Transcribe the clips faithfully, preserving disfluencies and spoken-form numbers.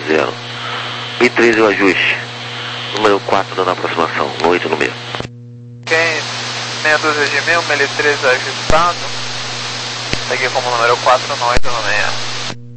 zero. B treze o ajuste. Número quatro dando aproximação, no oito no meio. Ok, meia dúzia de mil, L treze ajustado. Peguei como número quatro no oito no meio.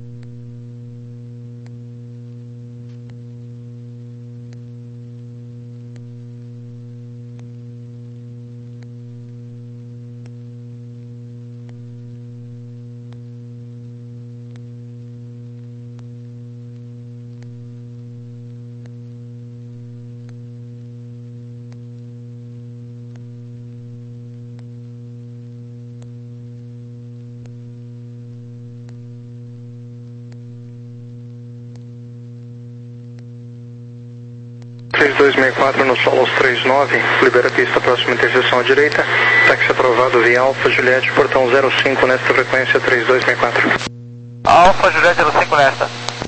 três dois seis quatro no Solos trinta e nove, libera a pista próxima interseção à direita, táxi aprovado via Alfa Juliette, portão zero cinco nesta frequência três dois seis quatro. Alfa Juliette zero cinco nesta.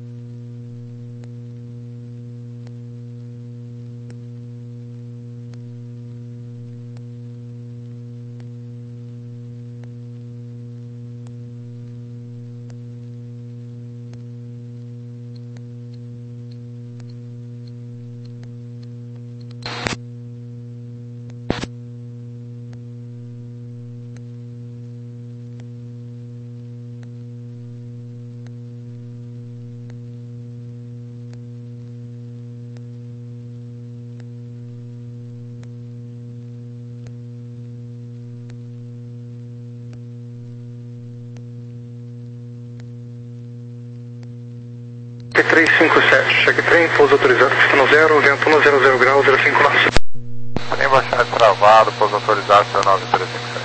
três cinco sete, cheque trem, pouso autorizado, pista no zero, vento um zero zero graus, zero cinco nove. Trem baixado travado, pouso autorizado, zero nove três cinco sete.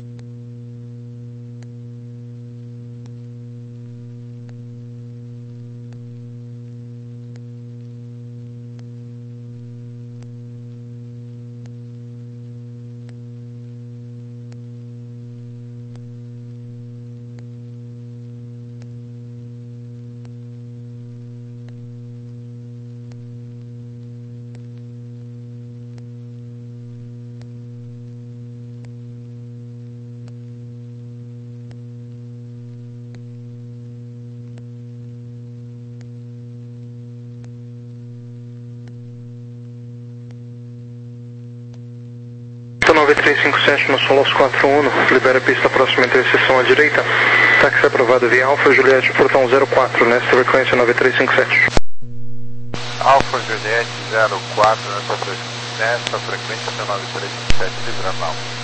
nove três cinco sete no Solos quatro um, libera a pista próxima interseção à direita, táxi aprovado via Alfa Juliette, portão zero quatro nesta frequência nove três cinco sete. Alfa Juliette zero quatro nesta frequência, nesta frequência nove três cinco sete, livrando Alfa.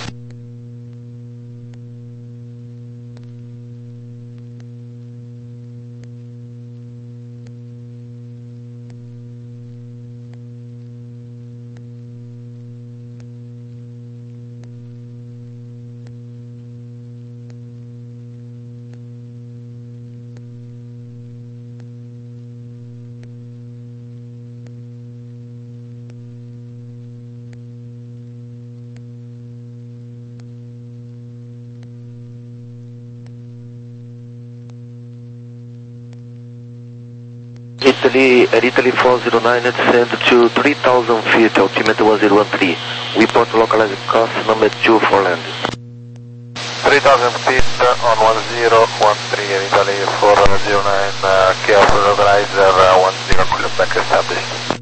Italy, at Italy four zero nine, descend to three thousand feet, altimeter one zero one three. We report localized course number two for landing. three thousand feet on one zero one three in Italy four zero nine, uh, careful localizer uh, one zero, Quebec established.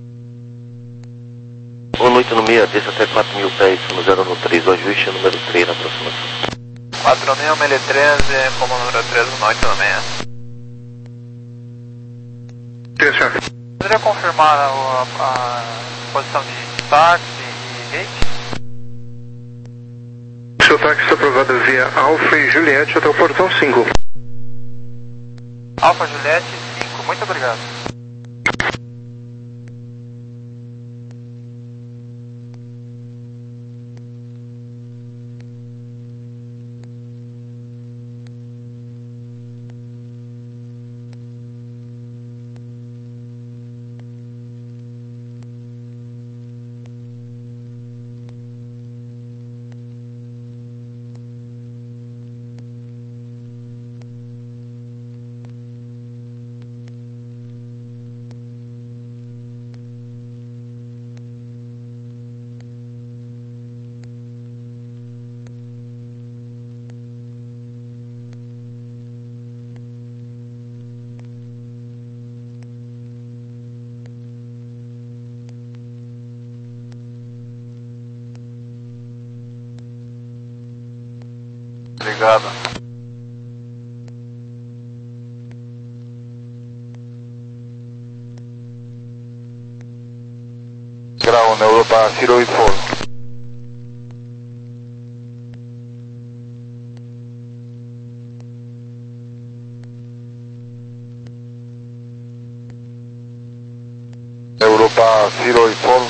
um oito no meio, desce até quatro mil pés, no zero no três, o ajuste número três na aproximação. quatro mil, L treze, como número três no oito no meio. Poderia confirmar a, a, a posição de táxi e gate? Seu táxi está aprovado via Alfa e Juliette até o portão cinco. Alfa Juliette cinco, muito obrigado. Obrigado. Ground Europa zero eight four. Europa zero eight four.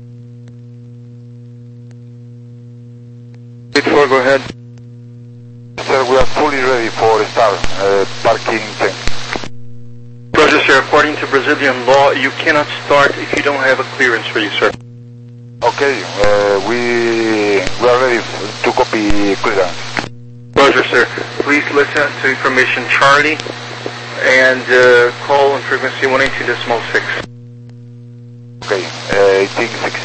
eight four, go ahead. Sir, we are fully ready for start uh, parking tank. Roger, sir. According to Brazilian law, you cannot start if you don't have a clearance for you, sir. Okay, uh, we we are ready to copy clearance. Roger, sir. Please listen to information Charlie and uh, call on frequency one eighty decimal six. Okay, uh, eighteen six.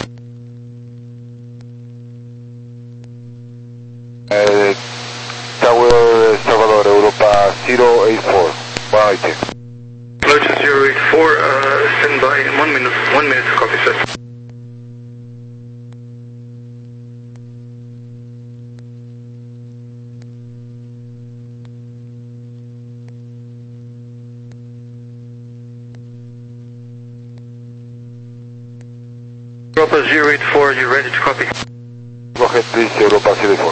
Uh, Tower Salvador, Europa zero eight four. one eighty. Roger, zero eight four, uh, stand by in one minute, one minute to copy, sir. Europa zero eight four, you ready to copy? Go ahead, please, Europa zero eight four.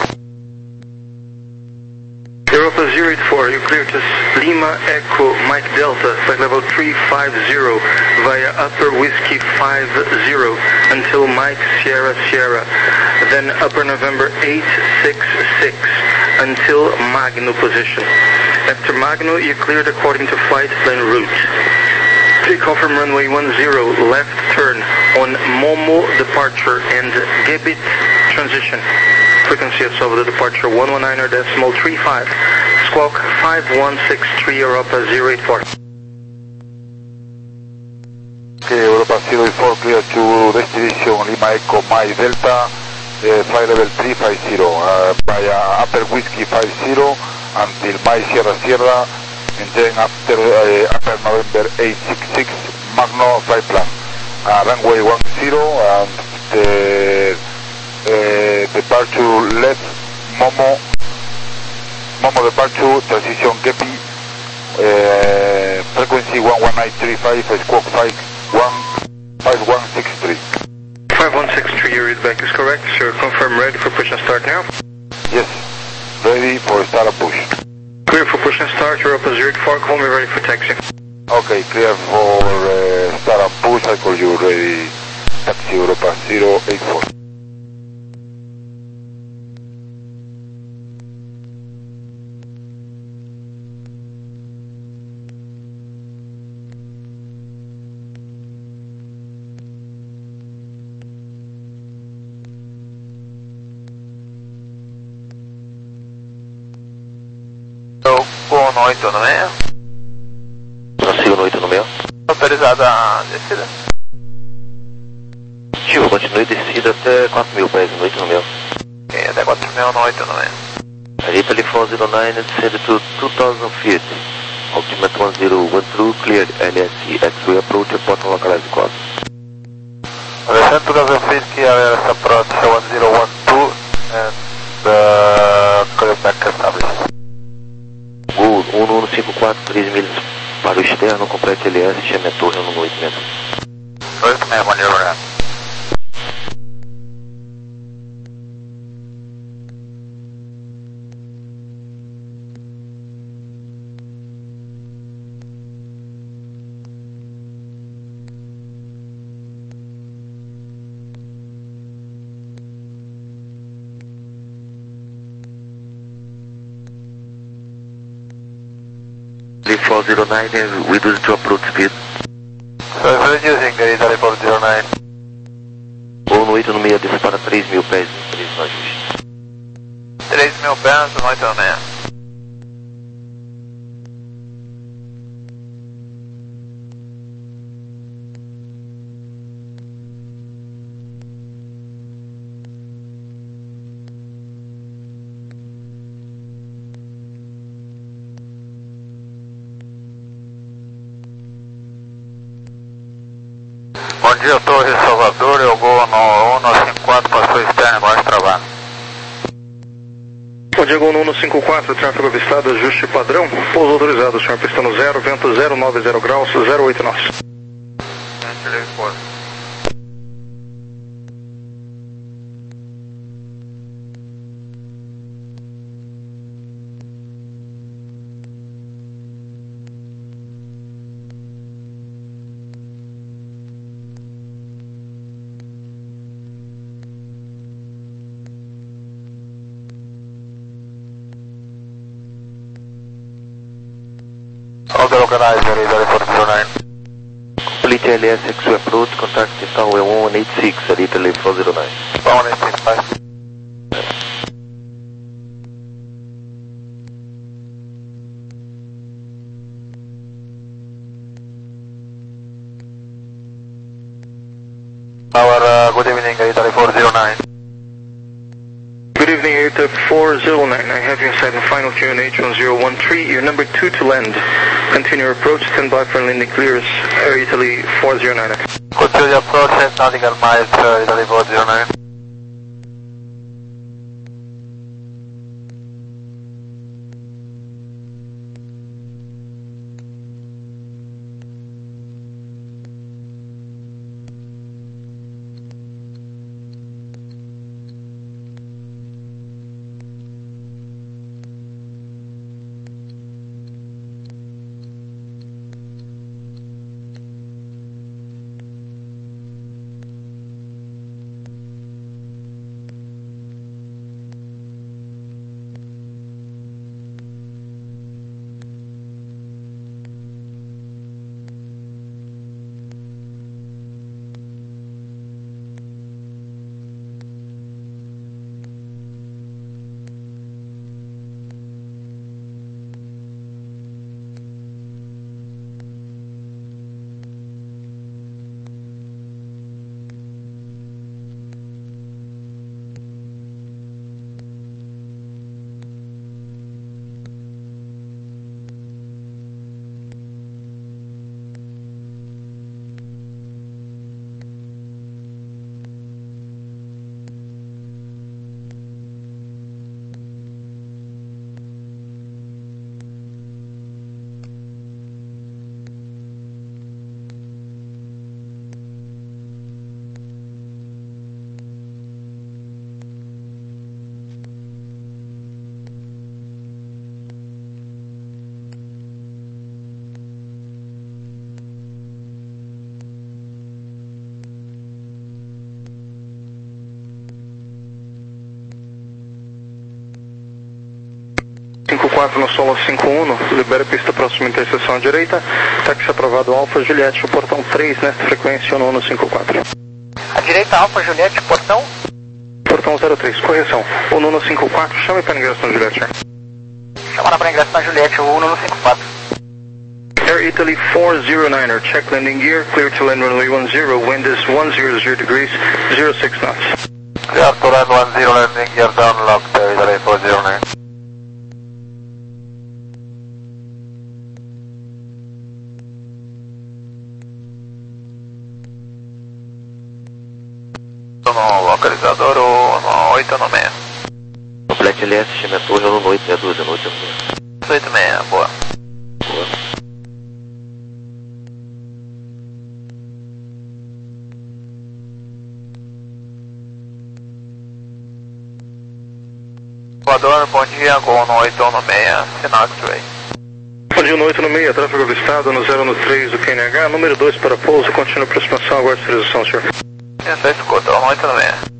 Europa zero eight four, you clear to Lima Echo Mike Delta, flight level three five zero via Upper Whiskey five zero until Mike Sierra Sierra, then Upper November eight six six until Magno position. After Magno, you cleared according to flight plan route. Take off from runway one zero, left turn on Momo departure and Gebit transition. Frequency of Salvador departure one one nine decimal three five. Squawk five one six three Europa zero eight four. Okay, Europa zero eight four clear to destination Lima Echo Mike Delta, uh, flight level three five zero, uh, via Upper Whiskey five zero until Mike Sierra Sierra, and then after uh, Upper November eight six six Magno flight plan. Uh, runway one zero and the uh, departure left Momo, Momo departure, transition Gepi, uh, frequency one one nine three five, squawk five one six three. five one six three, your readback is correct, sir. Confirm ready for push and start now? Yes, ready for start and push. Clear for push and start, Europa zero eight four, call me ready for taxi. Okay, clear for uh, start and push, I call you ready, taxi Europa zero eight four. Com oito no meio. Consigo no oito no meio. Autorizada a descida. Tio, continue descida até quatro mil pés no oito no meio. Ok, até quatro mil no oito no meio. Arriva Telephone zero nine, descend to two thousand feet. Altimeter one zero one through, cleared L S E, X-ray approach, report on localized course. Descend two thousand feet, clear L S approach one zero one two, and uh, clear back established. Gol um um cinco quatro, três milhas para o externo, complete L S, chame a torre no oito meio. oito meio, bom dia, obrigado. four zero nine, reduce drop route speed. So if reducing the Italy four zero nine. Ou no oito no meio, desce para três mil pés, três no ajuste. três mil pés no oito no meio. Bom dia, Torre Salvador, eu vou no um cinco quatro, passou externo, embaixo travado. Diego um um cinco quatro, tráfego avistado, ajuste padrão, pouso autorizado, senhor, pista no zero, vento zero nove zero graus, zero oito nós. All the localizer, Italy four zero nine. Complete L S X Q approach, contact Tower one one eight six at Italy four zero nine. one one eight six, bye. Tower, uh, good evening, Italy four zero nine. Good evening, Airta four zero nine. I have you inside the final Q N H one zero one three. You're number two to land. Continue approach, stand by for landing clearance. Air Italy four zero nine. Continue the approach, set nautical miles, uh, Italy four zero nine. cinco quatro no solo cinco um, libera pista próxima interseção à direita, táxi aprovado Alfa Juliette, o portão três nesta frequência um um cinco quatro. A direita Alfa Juliette, portão? Portão zero três, correção, um um cinco quatro, chame para ingresso na Juliette. Chamada para ingresso na Juliette, um um cinco quatro. Air Italy four zero niner, check landing gear, clear to land runway one zero, wind is one hundred degrees, zero six knots. Clear to land one zero, landing gear down locked, Italy four zero nine. No localizador um oito nove seis. Complete L S, chame a torre um oito seis dois, noite oito seis, boa. Boa. Voador, bom dia, Gol no oito nove seis, sinal X-Ray. Bom dia, no oito nove seis, tráfego avistado no zero três do Q N H, número dois para pouso, continua aproximação, aguarde autorização, senhor. Essa escuta, no oito nove seis.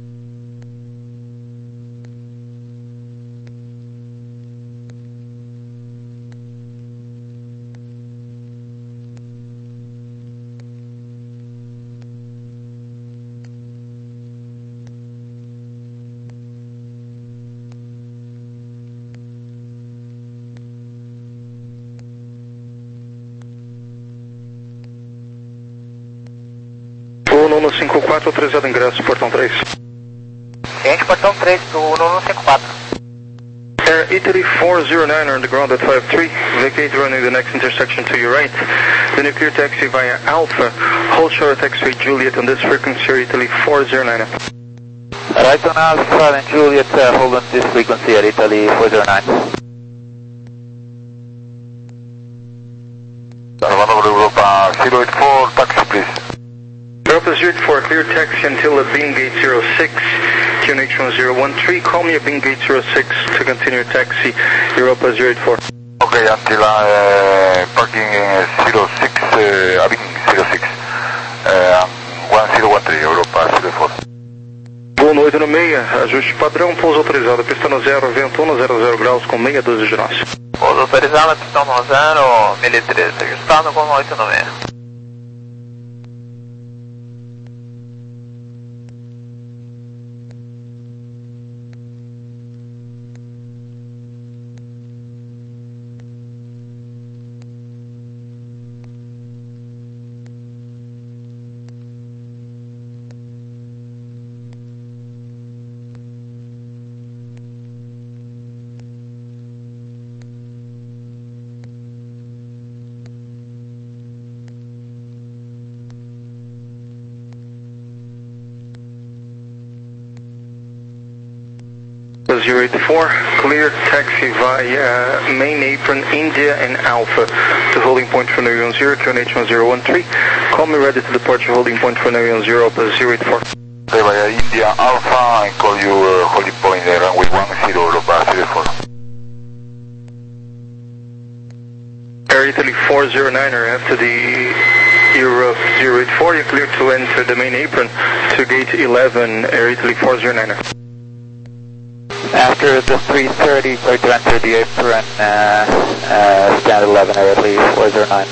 um um cinco quatro, autorizado ingresso, portão três. Ciente, portão três do um um cinco quatro. Air Italy four zero nine on the ground at five three, vacate runway the next intersection to your right. Then you clear taxi via Alpha, hold short taxiway Juliet on this frequency, Air Italy four zero nine. Right on Alpha and Juliet, uh, hold on this frequency at Italy four zero nine. Salvador Europa zero eight four, taxi please. Europa zero eight four, clear taxi until a beam gate zero six, Q N H one zero one three, call me a beam gate zero six to continue taxi, Europa zero eight four. Okay, until uh, parking uh, zero six, uh, Abing zero six, uh, one zero one three, Europa zero eight four. Voo no oito no seis, ajuste padrão, pouso autorizado, pista no zero, vento um, zero zero graus com meia dúzia de nós. Pouso autorizado, pistão no zero, mil e treze, ajustado com oito no seis. zero eight four, clear taxi via main apron, India and Alpha to holding point for New York zero, Q N H one zero one three. Call me ready to depart your holding point for New York zero, zero eight four. Okay, via India Alpha and call you uh, holding point uh, runway one zero, Europa zero four. Air Italy four zero niner after the Europe zero eight four, you're clear to enter the main apron to gate eleven, Air Italy four zero niner. After the three thirty, clear to enter the apron, uh, uh, stand eleven, Air Italy four zero nine.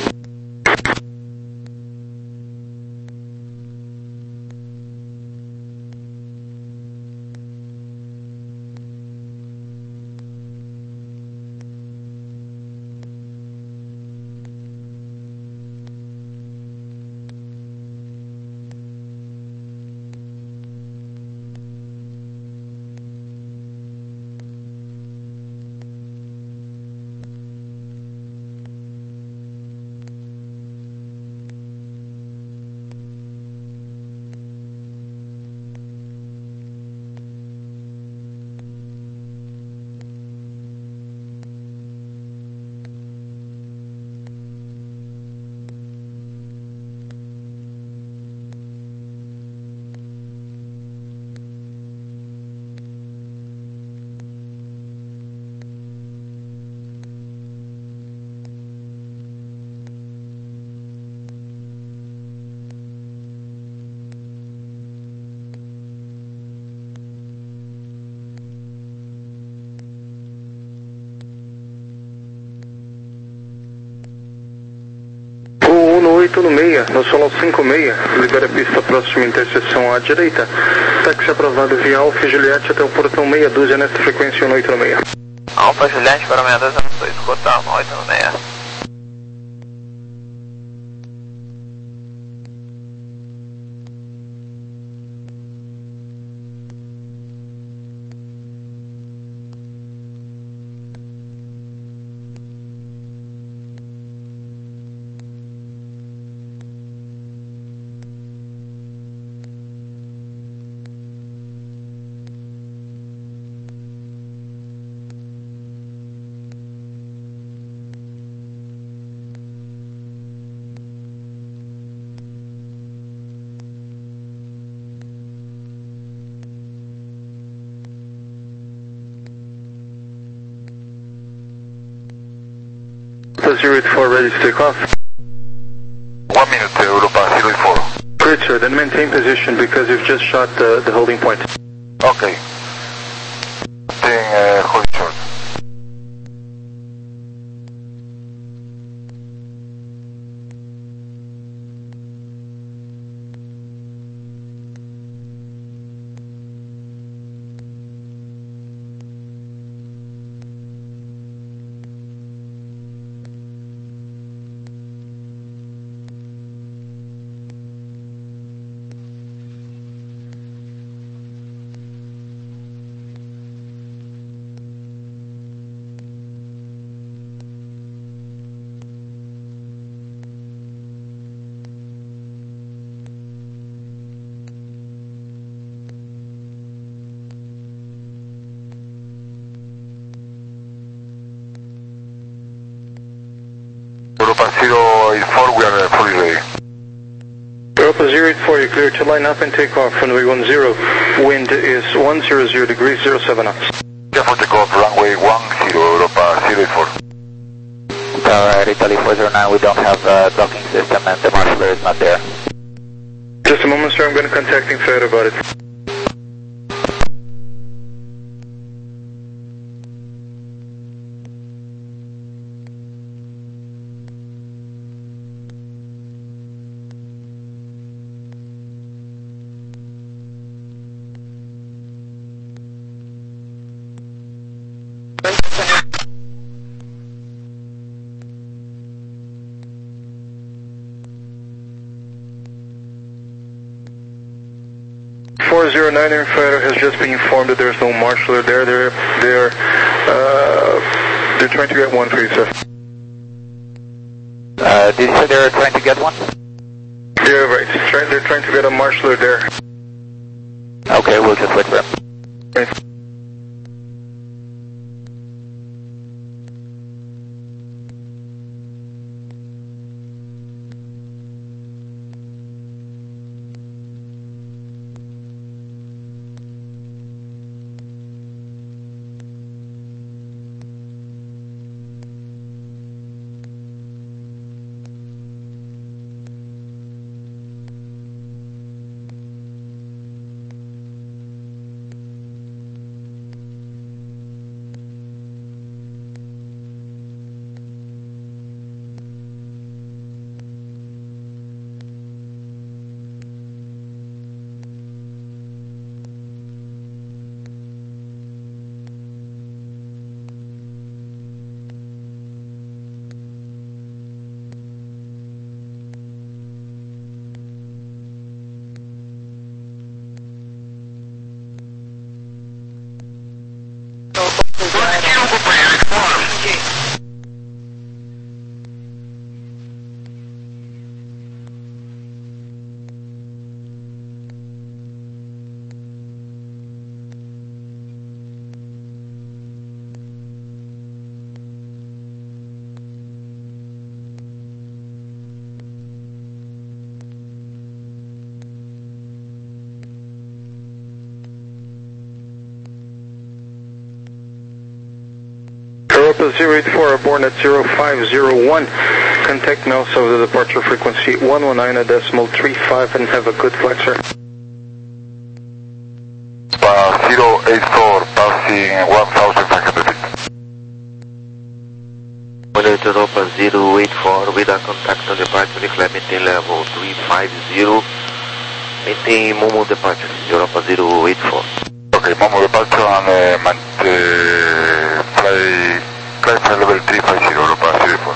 oito no seis, no solo cinco seis, libera a pista próxima interseção à direita. Táxi aprovado via Alfa Juliette até o portão meia dúzia nesta frequência um oito no seis. Alfa Juliette para meia dúzia, não estou escutando, oito no seis. zero eight four ready to take off. One minute, uh, Europa zero eight four. Great, sir. Then maintain position because you've just shot the, the holding point. Okay. Then uh, hold short. eight four, we are fully ready. Europa zero eight four, you're clear to line up and take off. Runway one zero, wind is one hundred degrees, zero seven knots. Yeah, for takeoff, runway one zero, Europa zero eight four. Tower Italy four zero nine, we don't have a docking system and the marshaller is not there. Just a moment, sir, I'm going to contact Infrared about it. four zero nine Infrared has just been informed that there's no marshaller there. They're they're uh, they're trying to get one for you, sir. Uh, did you say they're trying to get one? Yeah, right. Try, they're trying to get a marshaller there. Okay, we'll just wait for them. Right. Europa zero eight four, born at zero five zero one. Contact now of the departure frequency one one nine decimal three five and have a good flight, sir. Uh, zero eight four, passing one thousand five hundred feet. Pilot Europa zero eight four, with a contact on departure, declare maintain level three five zero, maintain Momo departure, Europa zero eight four. Okay, Momo departure and uh, uh, fly, fly flight level three five zero, Europa zero eight four.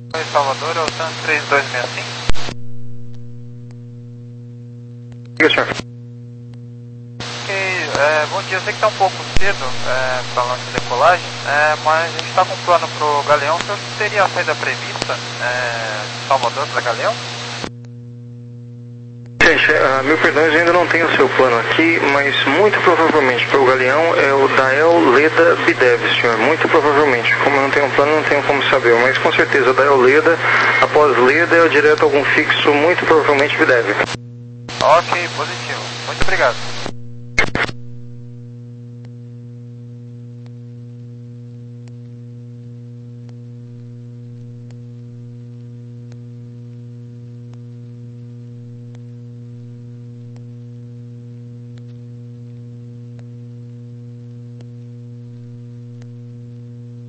Oi, Salvador, é o Santos três dois seis cinco. Diga, senhor. Ok, é, bom dia, eu sei que está um pouco cedo é, para a nossa decolagem, é, mas a gente está com um plano para o Galeão. O senhor teria a saída prevista é, de Salvador para Galeão? Gente, uh, mil perdões, eu ainda não tenho o seu plano aqui, mas muito provavelmente para o Galeão é o Dael Leda Bidev, senhor. Muito provavelmente. Como eu não tenho um plano, não tenho como saber. Mas com certeza, Dael Leda, após Leda, é direto a algum fixo, muito provavelmente Bidev. Ok, positivo. Muito obrigado.